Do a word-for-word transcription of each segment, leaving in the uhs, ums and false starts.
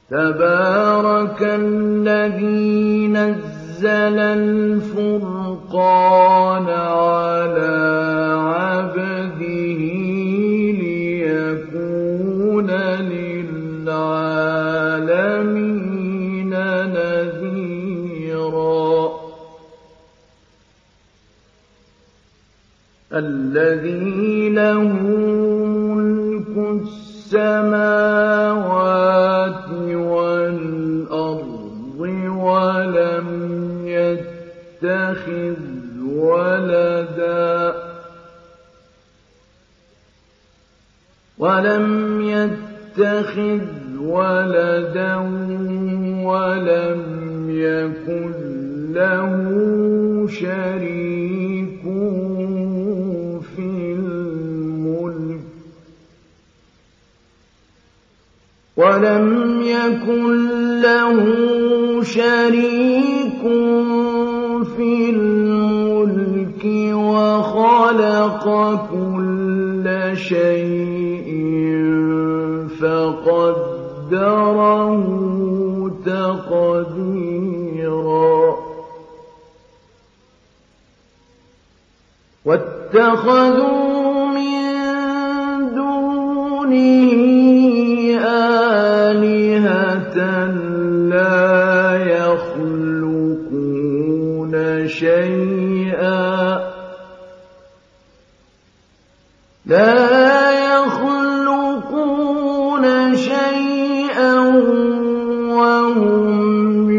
تبارك الذي نزل الفرقان على عبده ليكون للعالمين نذيرا الذي له ملك السماوات والأرض ولم يتخذ ولدا ولم يتخذ ولدا ولم يكن له شريك في الملك ولم يكن له شريك في الملك وخلق كل شيء فقدره تقديرا واتخذوا من دونه آلهة لا يخلقون شيئا لا يخلقون شيئا وهم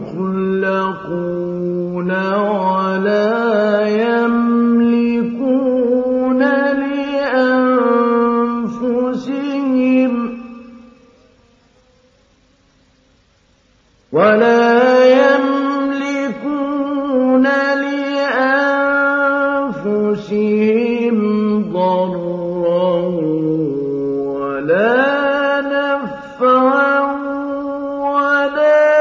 يخلقون ولا يملكون لأنفسهم ولا يملكون لأنفسهم ضرا ولا نفعا ولا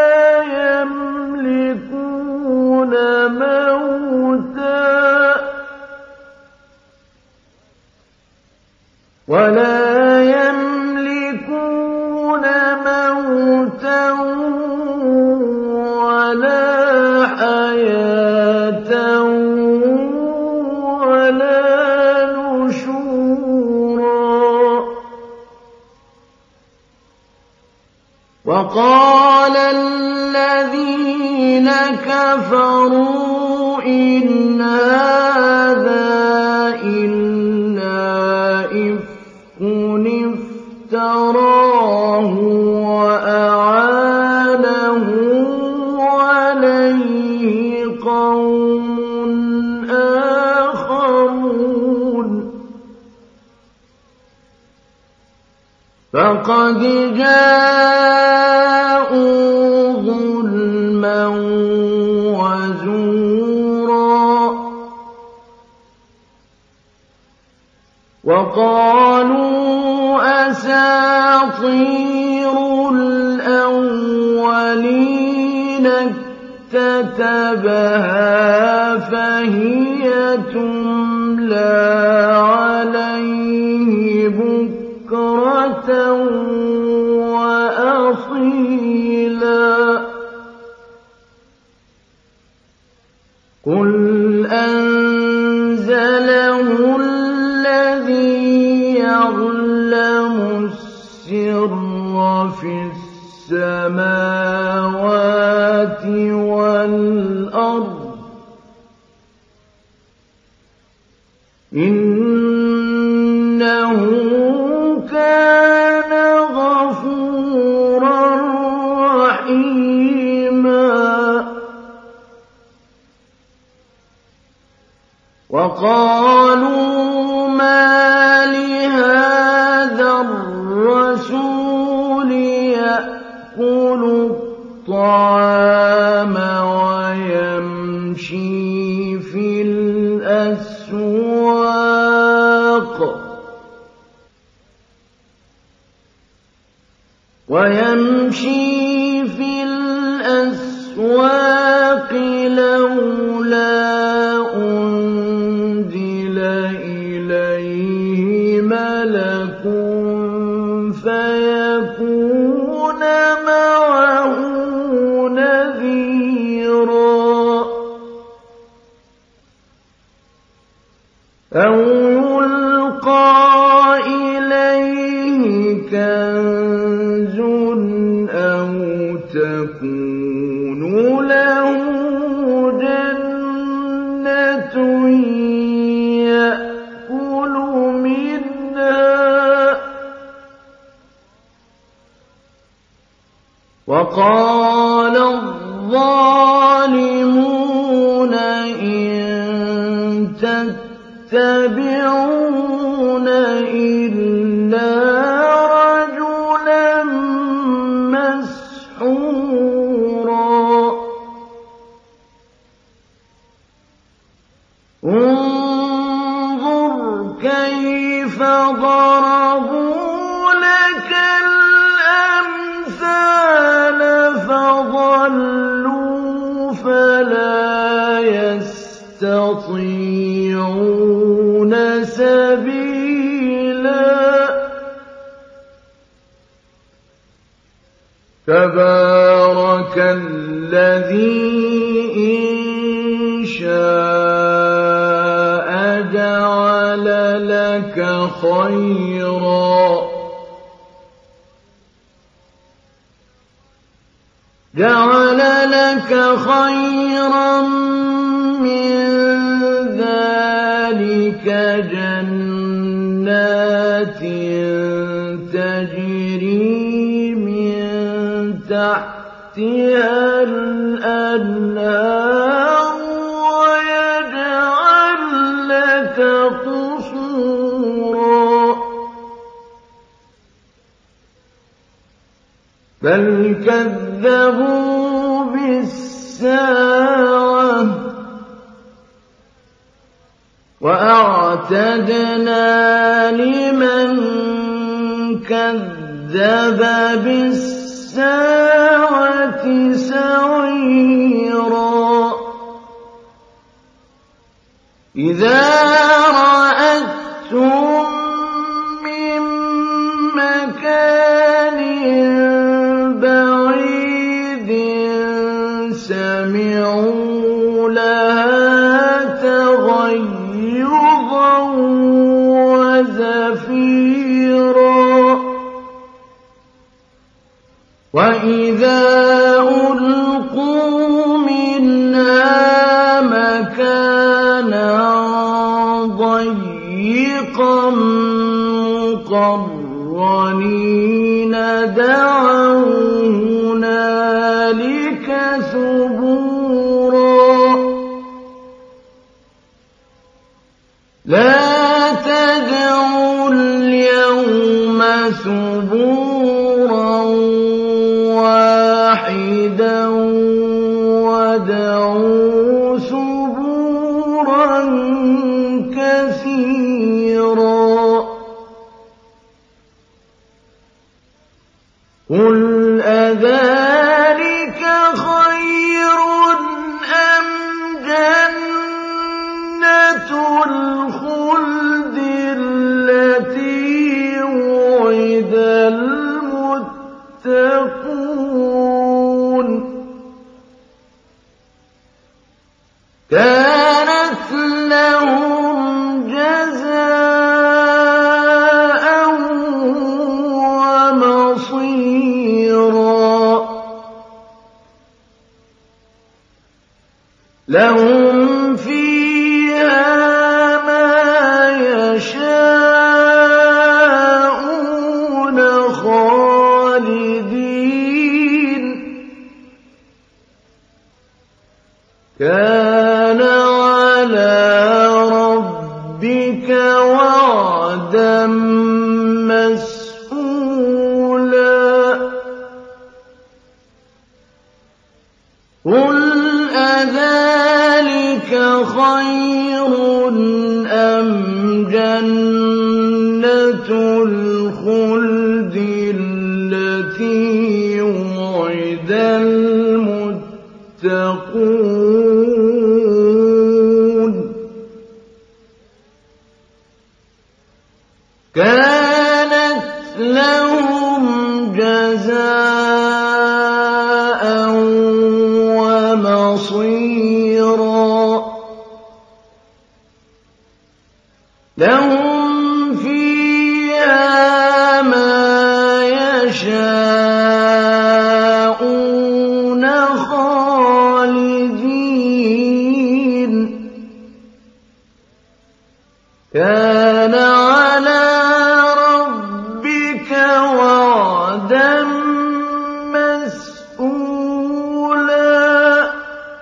يملكون موتا ولا يملكون موتا ولا حياة ولا نشورا وقال الذين كفروا إن هذا إلا إفك افتراه وأعانه عليه قوم آخرون فقد جاءوا ظلما وزورا وقالوا أساطير الأولين اكتتبها فهي تملى عليه بكرة وأصيلا قل أنزله الذي يعلم السر في السماوات والأرض إنه كان غفورا رحيما وقالوا ما لهذا الرسول يأكل الطعام ويمشي في الأسواق ويمشي في الأسواق لولا أنزل إليه ملك فيكون معه كَنزٌ أَوْ تَكُونُ لَهُ جَنَّةٌ يَأْكُلُ مِنْهَا ۚ وَقَالَ الظَّالِمُونَ إِن تَتَّبِعُونَ إِلَّا رَجُلًا مَّسْحُورًا انظُرْ كَيْفَ ضَرَبُوا لَكَ الْأَمْثَالَ فَضَلُّوا فَلَا يَسْتَطِيعُونَ سَبِيلًا تَبَارَكَ الَّذِي إِن شَاءَ جَعَلَ لَكَ خَيْرًا جَعَلَ لَكَ خَيْرًا مِّن ذَلِكَ جَنَّاتٍ تَجْرِي مِن تَحْتِهَا الْأَنْهَارُ وَيَجْعَل لَّكَ قُصُورًا بَلْ كَذَّبُوا بِالسَّاعَةِ وَأَعْتَدْنَا لِمَن كَذَّبَ بِالسَّاعَةِ سَعِيرًا إِذَا رَأَتْهُم مِّن مَّكَانٍ بَعِيدٍ سَمِعُوا لَهَا تَغَيُّظًا وَزَفِيرًا وَإِذَا أُلْقُوا مِنْهَا مَكَانًا ضَيِّقًا مُّقَرَّنِينَ دَعَوْا هُنَالِكَ ثُبُورًا لَا تَدْعُوا الْيَوْمَ ثُبُورًا وَاحِدًا وَادْعُوا ثُبُورًا كَثِيرًا قُلْ أَذَٰلِكَ خَيْرٌ أَمْ جَنَّةُ الْخُلْدِ الَّتِي وُعِدَ الْمُتَّقُونَ كَانَتْ لَهُمْ جَزَاءً وَمَصِيرًا لَهُمْ فِيهَا مَا يَشَاءُونَ خَالِدِينَ كَانَ عَلَىٰ رَبِّكَ وَعْدًا مَّسْئُولًا قُلْ أَذَٰلِكَ خَيْرٌ أَمْ جَنَّةُ الْخُلْدِ الَّتِي وُعِدَ الْمُتَّقُونَ كَانَتْ لَهُمْ جَزَاءً وَمَصِيرًا لَهُمْ فِيهَا مَا يَشَاءُونَ يَشَاءُونَ خَالِدِينَ كَانَ عَلَىٰ رَبِّكَ وَعْدًا مَّسْئُولًا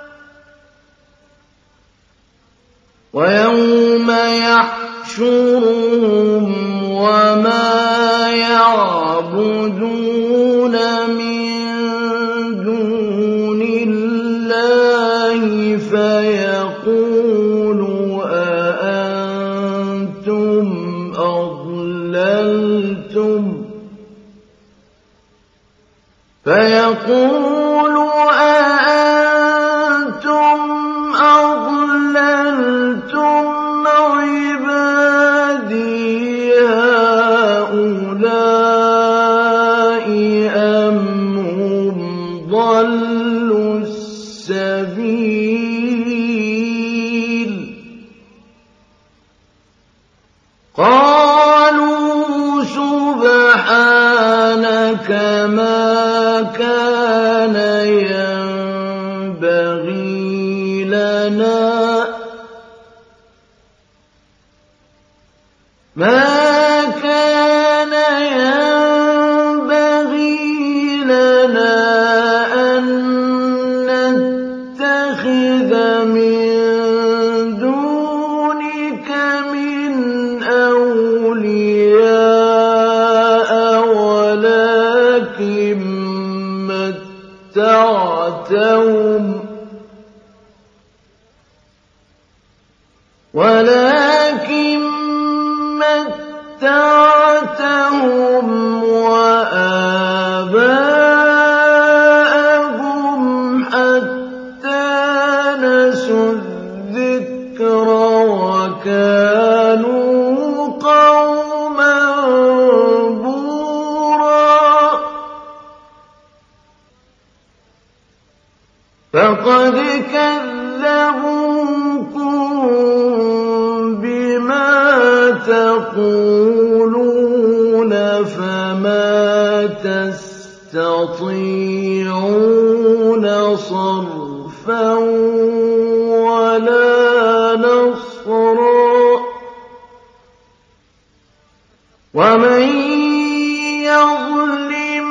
وَيَوْمَ يَحْشُرُهُمْ وَمَا يَعْبُدُونَ مِن دُونِ اللَّهِ فَيَقُولُ أَأَنتُمْ أَضْلَلْتُمْ فَيَقُولُ أَأَنتُمْ أَضْلَلْتُمْ عِبَادِي هَٰؤُلَاءِ أَمْ هُمْ ضَلُّوا السَّبِيلَ قَالُوا سُبْحَانَكَ مَا كَانَ يَنبَغِي لَنَا ما كان ينبغي لنا أن نتخذ من دونك من أولياء ولكن متعتهم ولكن متعتهم وآباءهم حتى نسوا الذكر وكانوا قوما بورا فقد كذبوكم بما تقولون فما تستطيعون صرفا ولا نصرا ومن يظلم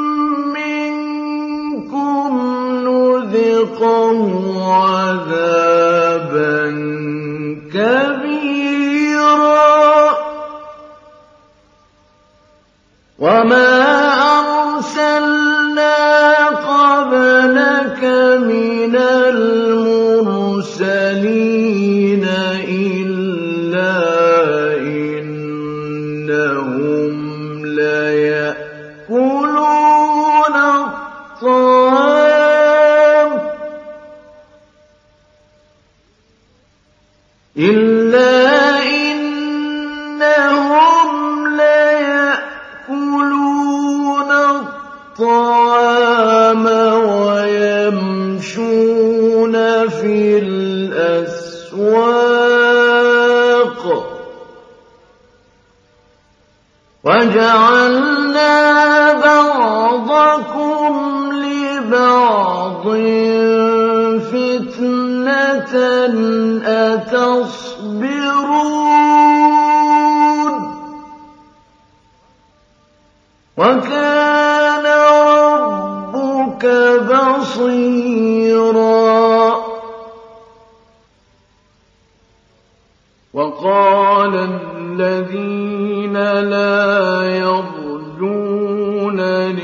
منكم نذقه عذابا كبيرا وما أرسلنا قبلك من المرسلين إلا إنهم ليأكلون الطعام إلا إنهم ليأكلون الطعام ويمشون في الأسواق وجعلنا بعضكم لبعض فتنة أتصبرون وكان ربك بصيرا وقال الذين لا يرجون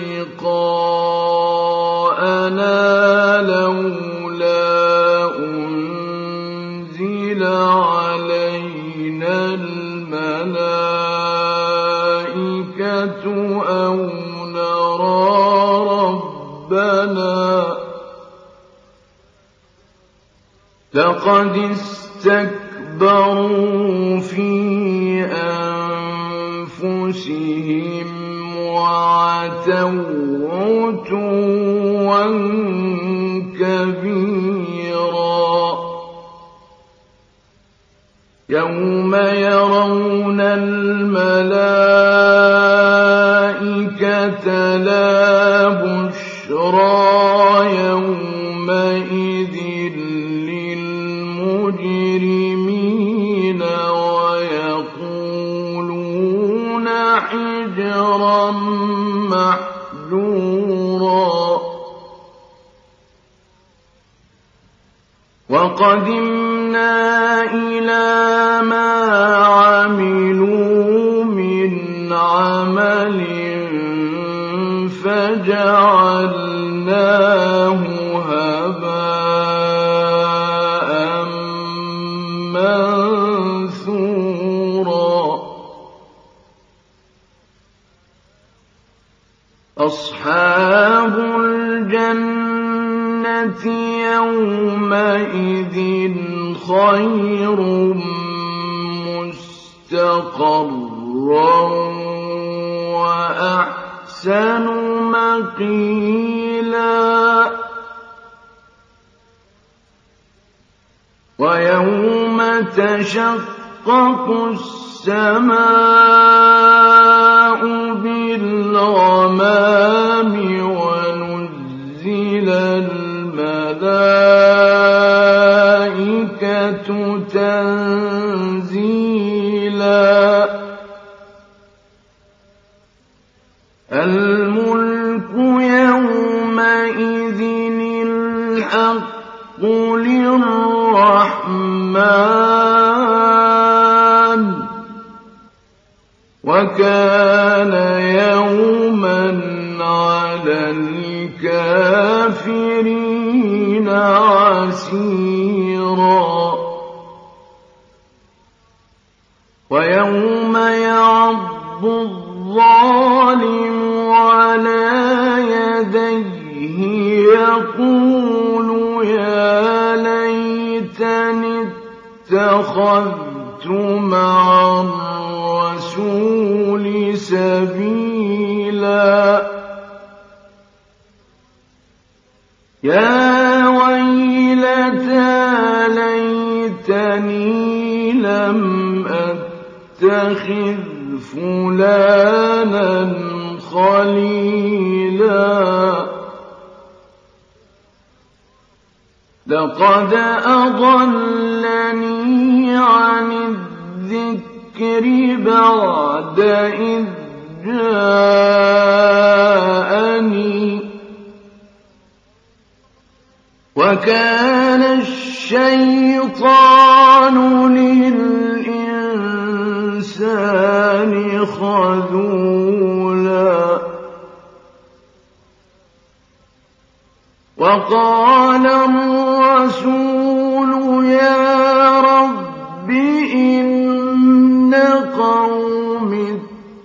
لقاءنا لولا أنزل علينا الملائكة أو نرى ربنا لقد استكبروا في أنفسهم وعتوا عتوا كبيرا يوم يرون الملائكة لا بشرى يومئذ للمجرمين ويقولون حجرا محجورا وقدمنا إلى ما عملوا من عمل فجعلناه هباء منثورا أصحاب الجنة يومئذ خير مستقرا وأحسن مقيلا ويوم تشقق السماء بالغمام ونزل الملائكة تنزيلا الملك يومئذ الحق للرحمن وكان يوما على الكافرين عسيرا ويوم يعض الظالم على يديه يقول يا ليتني اتخذت مع الرسول سبيلا يا ويلتى ليتني لم أتخذ فلانا خليلا لقد أضلني عن الذكر بعد إذ جاءني وكان الشيطان للإنسان خذولا وقال الرسول يا رب إن قوم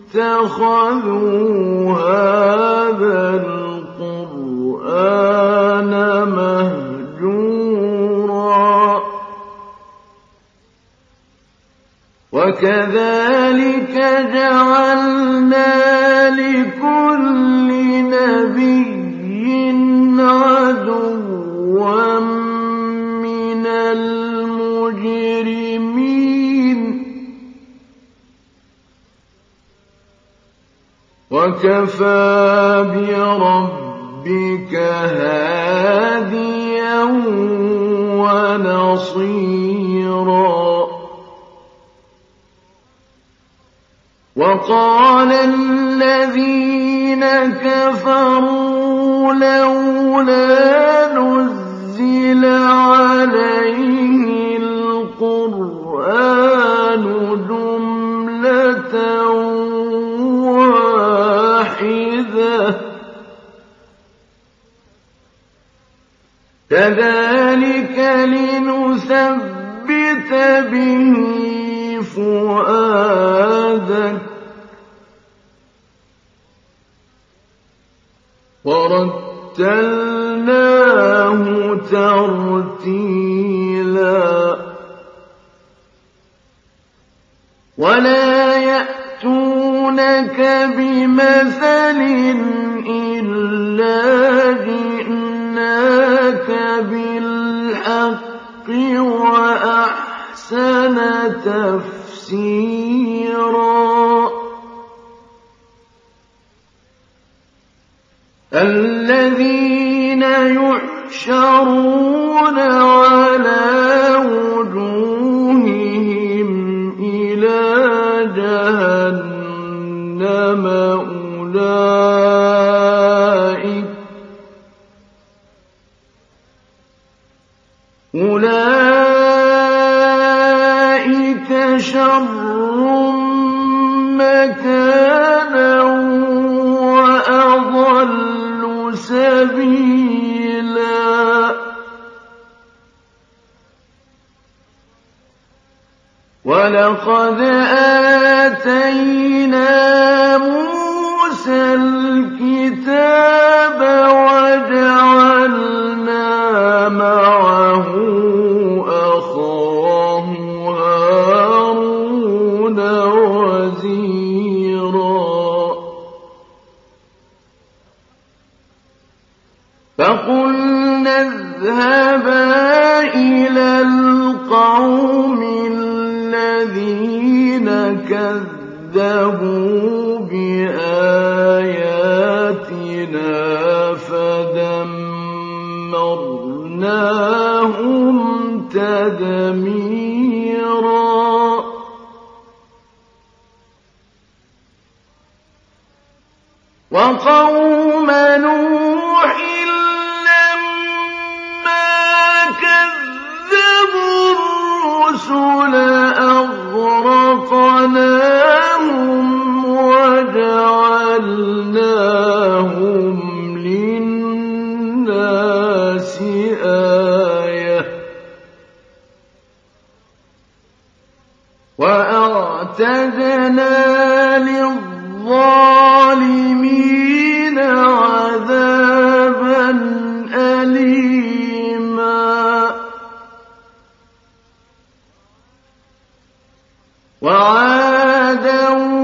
اتخذوا هذا القرآن مهجورا وكذلك جعلنا لكل نبي عدوا من المجرمين وكفى بربك هاديا ونصيرا وقال الذين كفروا لولا نزل عليه القرآن جملة واحدة كذلك لنثبت به فؤادك ورتلناه ترتيلا ولا يأتونك بمثل إلا جئناك بالحق وأحسن تفسيرا الذين يحشرون على وجوههم إلى جهنم أولئك أولئك شر مكانا وأضل سبيلا ولقد آتينا موسى الكتاب وجعلنا معه أخاه هارون وزيرا فقلنا اذهبا إلى القوم الذين كذبوا بآياتنا فدمرناهم تدميرا وقوم نوح لما كذبوا الرسل أغرقناهم وجعلناهم للناس آية وأعتدنا للظالمين عذابا أليما وعادا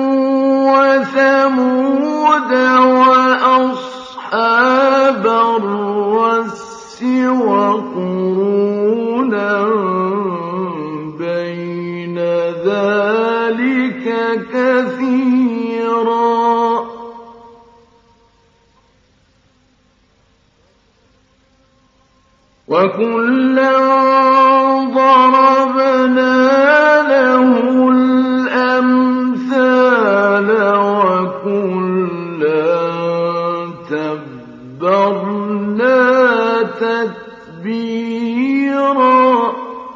وثمود وأصحاب الرس وقرونا بين ذلك كثيرا وكلا ضربنا له الأمثال وكلا تبرنا تتبيرا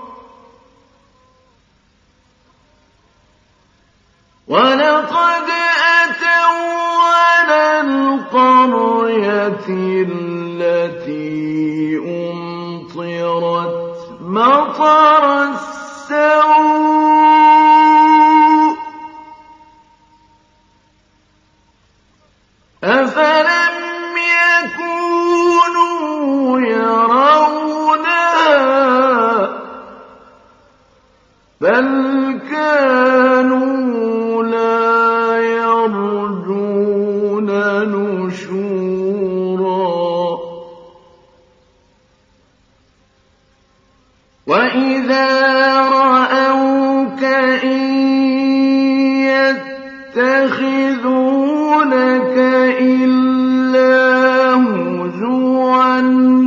ولقد أتوا على القرية التي أمطرت مطر السوء أفلم يكونوا يرونها بل كانوا لا يرجون نشورا وإذا رأوك إن يتخذونك إلا هزوا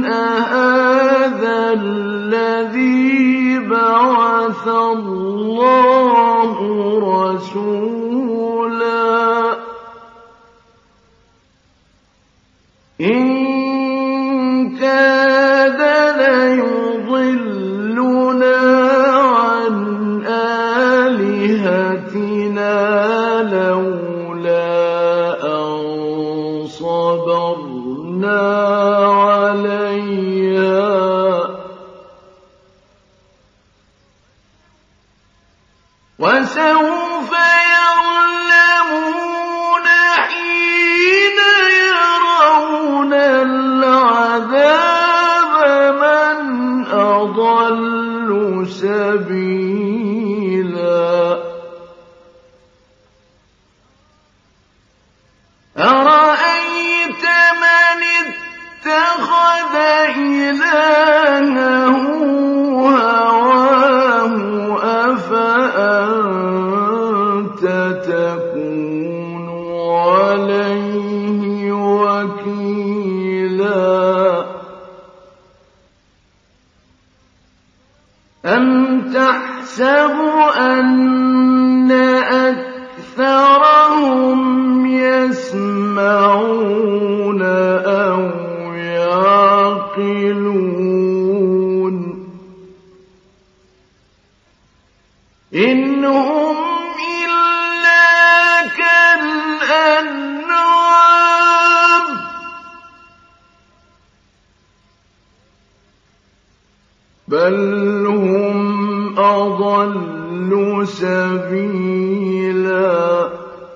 أهذا الذي بعث الله رسولا إن كاد ليضلنا عن آلهتنا لولا أن صبرنا عليها وسوف يعلمون حين يرون العذاب من أضل سبيلا أرأيت من أَمْ تَحْسَبُ أَنَّ أَكْثَرَهُمْ يَسْمَعُونَ أَوْ يَعْقِلُونَ إِنْ هُمْ إِلَّا كَالْأَنْعَامِ بَلْ هُمْ أَضَلُّ سَبِيلًا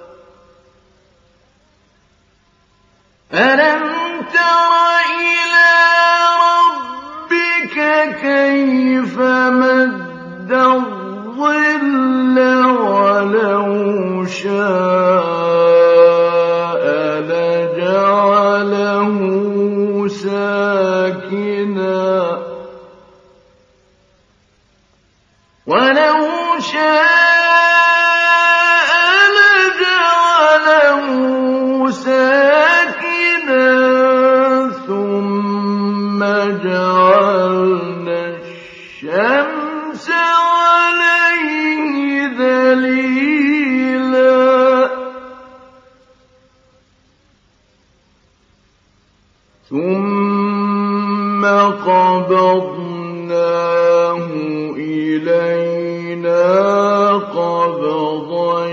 أَلَمْ تَرَ إِلَىٰ رَبِّكَ كَيْفَ مَدَّ الظِّلَّ وَلَوْ شَاءَ لَجَعَلَهُ سَاكِنًا وَلَوْ شَاءَ لَجَعَلَهُ سَاكِنًا ثُمَّ جَعَلْنَا الشَّمْسَ عَلَيْهِ دَلِيلًا ثُمَّ قَبَضْنَاهُ إِلَيْنَا قَبْضًا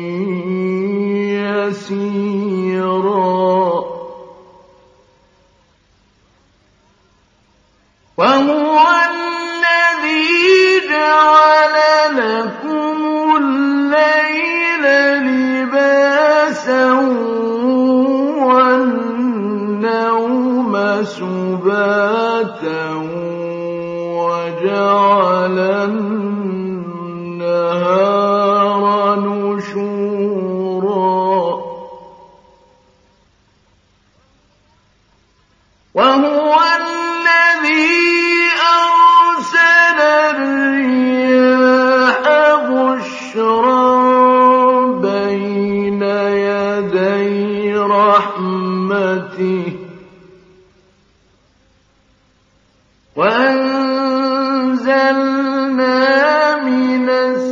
يَسِيرًا وَهُوَ الَّذِي جَعَلَ لَكُمُ اللَّيْلَ لِبَاسًا وَالنَّوْمَ سُبَاتًا وَجَعَلَ النَّهَارَ نُشُورًا وَهُوَ الَّذِي أَرْسَلَ الرِّيَاحَ بُشْرًا بَيْنَ يَدَيْ رَحْمَتِهِ وَأَنزَلْنَا مِنَ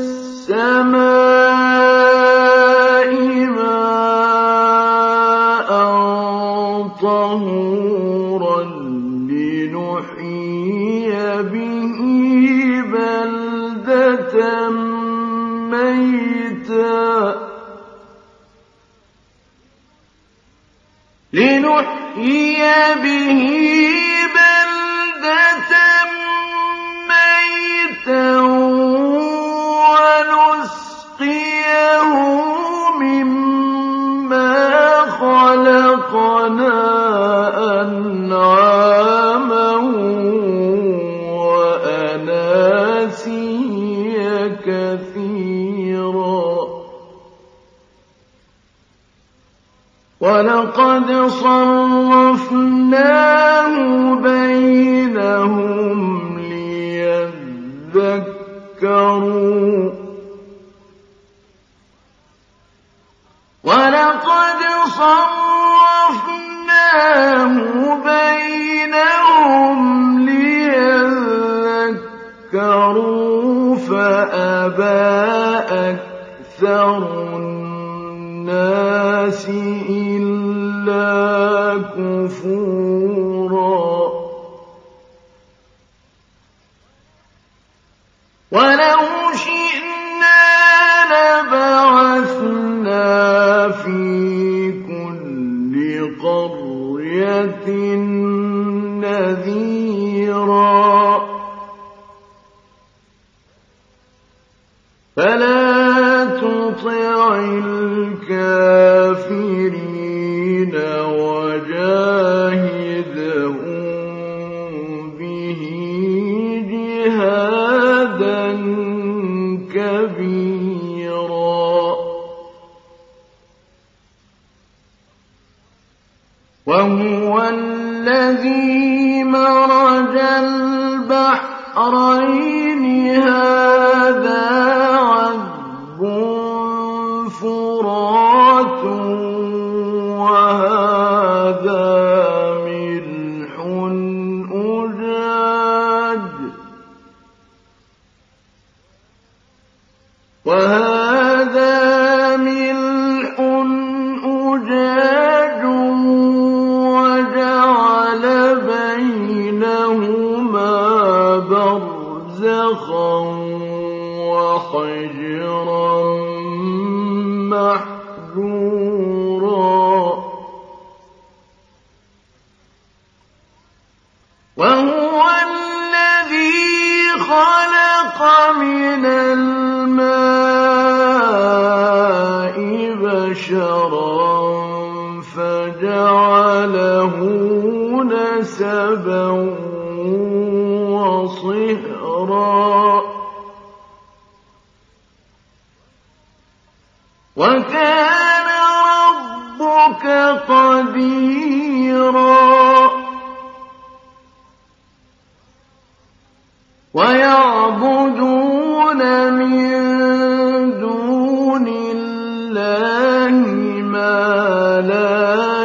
السَّمَاءِ مَاءً طَهُورًا لِّنُحْيِيَ بِهِ بَلْدَةً مَّيْتًا لِّنُحْيِيَ بِهِ بَلْدَةً مَّيْتًا وَنُسْقِيَهُ مِمَّا خَلَقْنَا أَنْعَامًا وَأَنَاسِيَّ كَثِيرًا وَلَقَدْ صَرَّفْنَاهُ بَيْنَهُمْ لِيَذَّكَّرُوا وَلَقَدْ صَرَّفْنَاهُ بَيْنَهُمْ لِيَذَّكَّرُوا فَأَبَىٰ أَكْثَرُ النَّاسِ إِلَّا كُفُورًا وَلَوْ شِئْنَا لَبَعَثْنَا فِي كُلِّ قَرْيَةٍ نَّذِيرًا فَلَا تُطِعِ الْكَافِرِينَ وَجَاهِدْهُم بِهِ جِهَادًا كَبِيرًا وَهُوَ الَّذِي مَرَجَ الْبَحْرَيْنِ هَٰذَا عَذْبٌ فُرَاتٌ وَهَٰذَا مِلْحٌ أُجَاجٌ وهو الذي خلق من الماء بشرا فجعله نسبا وصهرا وكان ربك قديرا ويعبدون من دون الله ما لا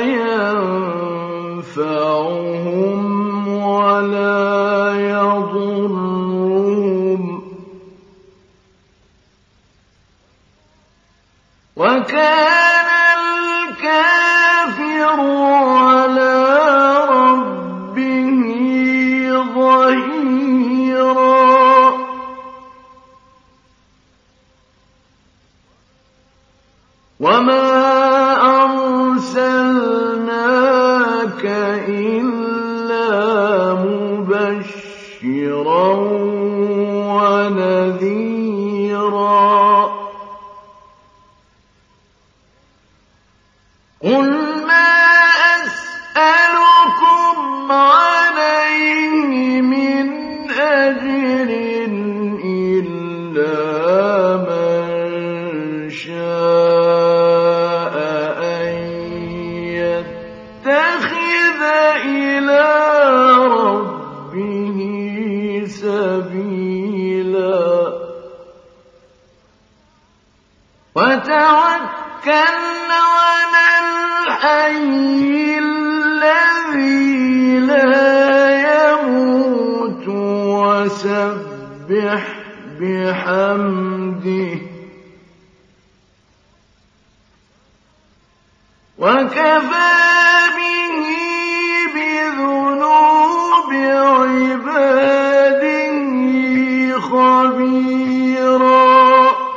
ينفعهم ولا يضرهم وكان الكافر على ربه ظهيرا وما أرسلناك إلا مبشرا ونذيرا قل ما أسألكم عليه من أجر إلا من شاء أن يتخذ إلى ربه سبيلا وتوكل على الحي الذي لا يموت وسبح بحمده وكفى به بذنوب عباده خبيرا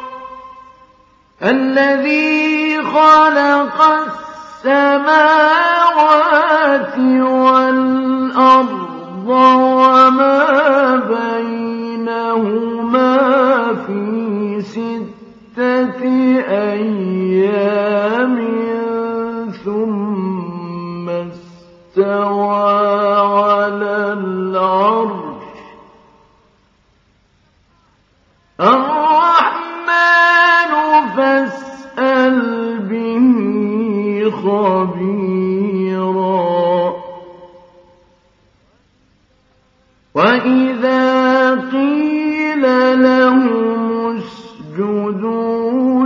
الذي خلق السماوات والأرض وما بينهما في ستة أيام ثم استوى على العرش الرحمن فاسأل به خبيرا وإذا قيل لهم اسجدوا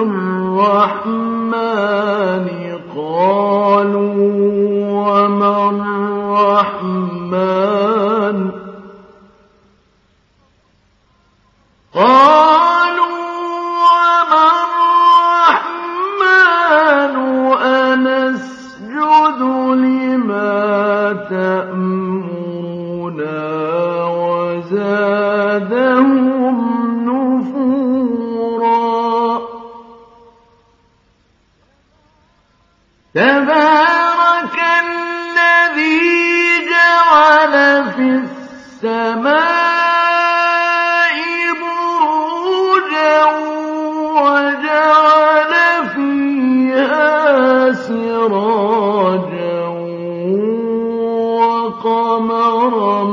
للرحمن قالوا وما الرحمن قالوا وما الرحمن أنسجد لما تأمرنا وزادهم نفورا تبارك الذي جعل في السماء بروجا وجعل فيها سراجا وقمرا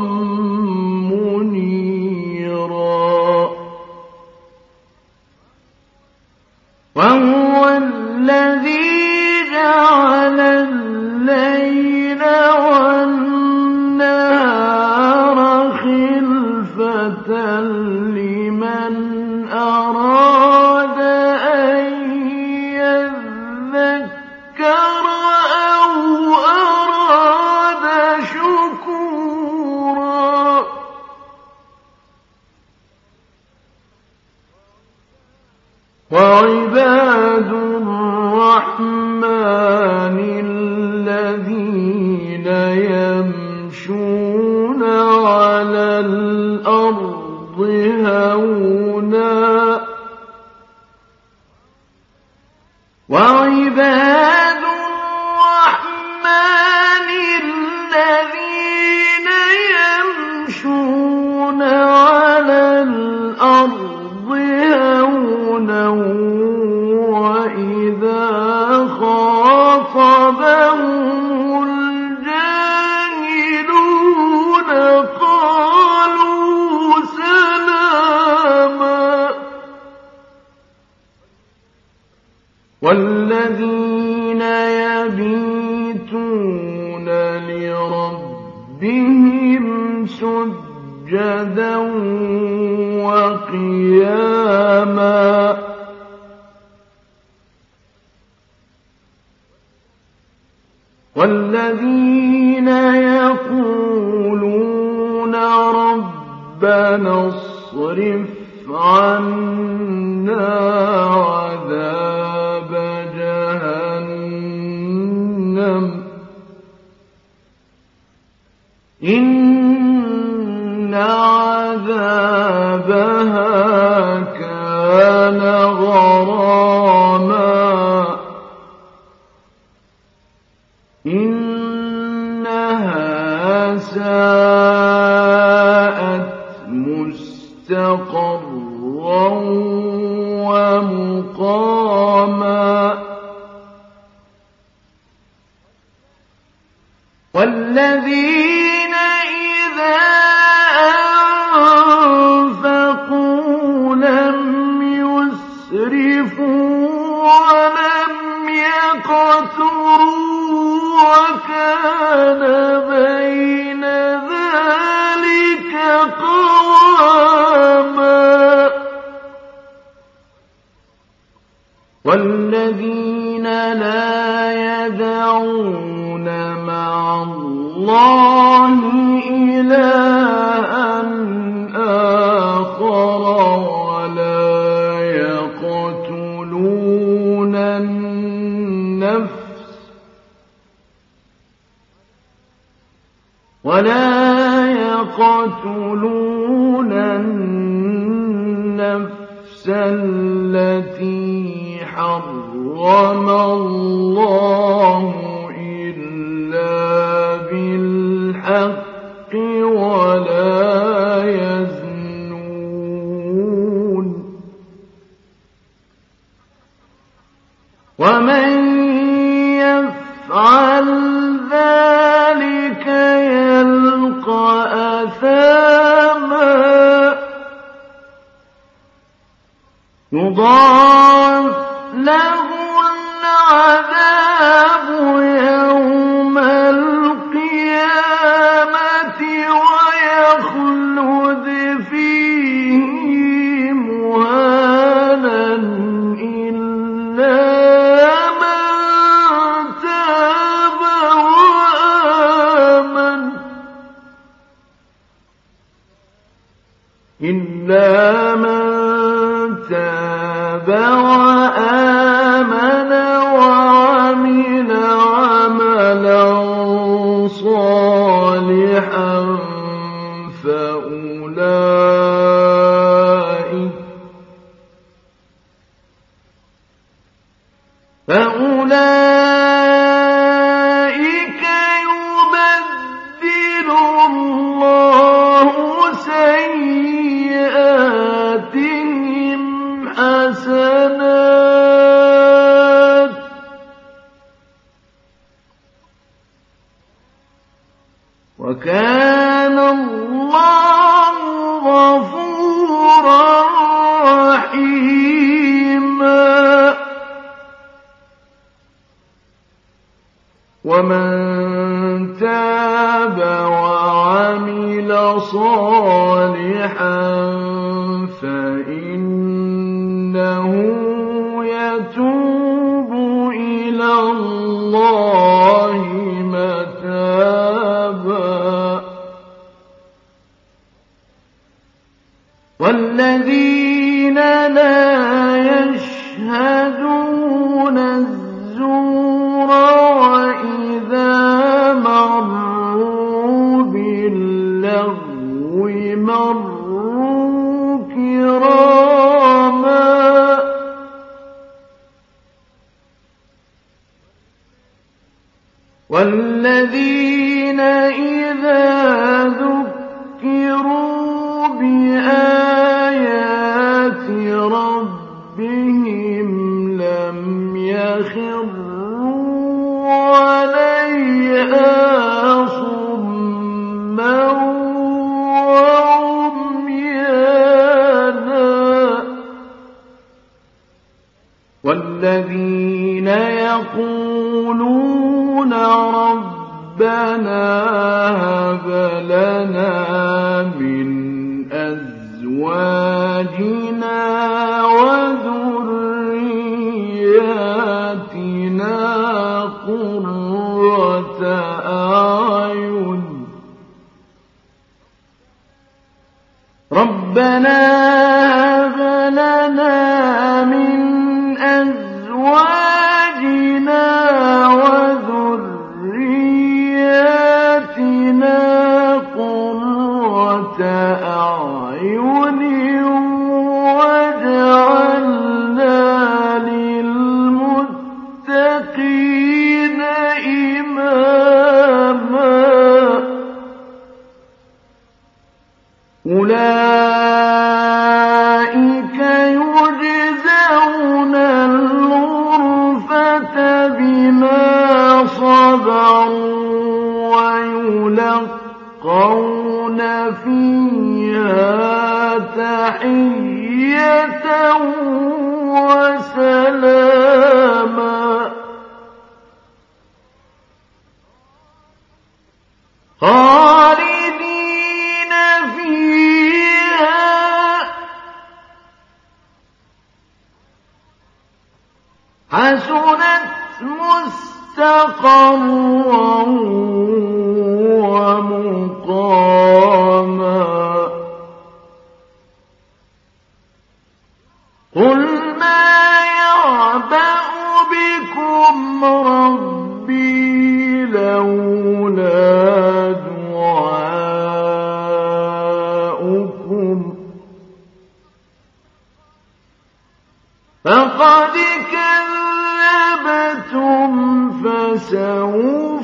منيرا وهو الذي جعل الليل والنهار خلفة لمن أراد أن يذكر أو أراد شكورا وعباد الرحمن الذين يمشون على الأرض هونا وعباد الرحمن الذين والذين يبيتون لربهم سجدا وقياما والذين يقولون ربنا اصرف عنا عذاب جهنم إن عذابها كان غراما إنها ساءت مستقرا ومقاما والذين إذا أنفقوا لم يسرفوا ولم يقتروا وكان بين ذلك قواما والذين لا يدعون مع الله إلها آخر ولا يقتلون النفس ولا يقتلون النفس التي حرم الله إلا بالحق ولا يزنون ومن يفعل ذلك يلقى أثاما يضاعف له العذاب يوم القيامة ويخلد فيه مهانا إلا من تاب وآمن إلا من تاب وآمن وعمل عملا صالحا فأولئك فأولئك يبدل الله سيئاتهم حسنات وكان الله غفورا رحيما ومن تاب وعمل صالحا فإنه يتوب إلى الله متابا والذين لا يشهدون الزور وإذا مروا باللغو مروا كراما والذين إذا ذكروا بآيات ربهم لم يخروا عليها صما وعميانا والذين هب لنا من أزواجنا وذرياتنا قرة أعين ربنا هب لنا من أزواجنا وذرياتنا قرة أعين واجعلنا للمتقين إماما أولئك يجزون الغرفة بما صبروا ويلقون فيها تحية وسلاما خالدين فيها حسنت مستقرا ومقاما قل ما يعبأ بكم ربي لولا دعاؤكم فقد كذبتم فسوف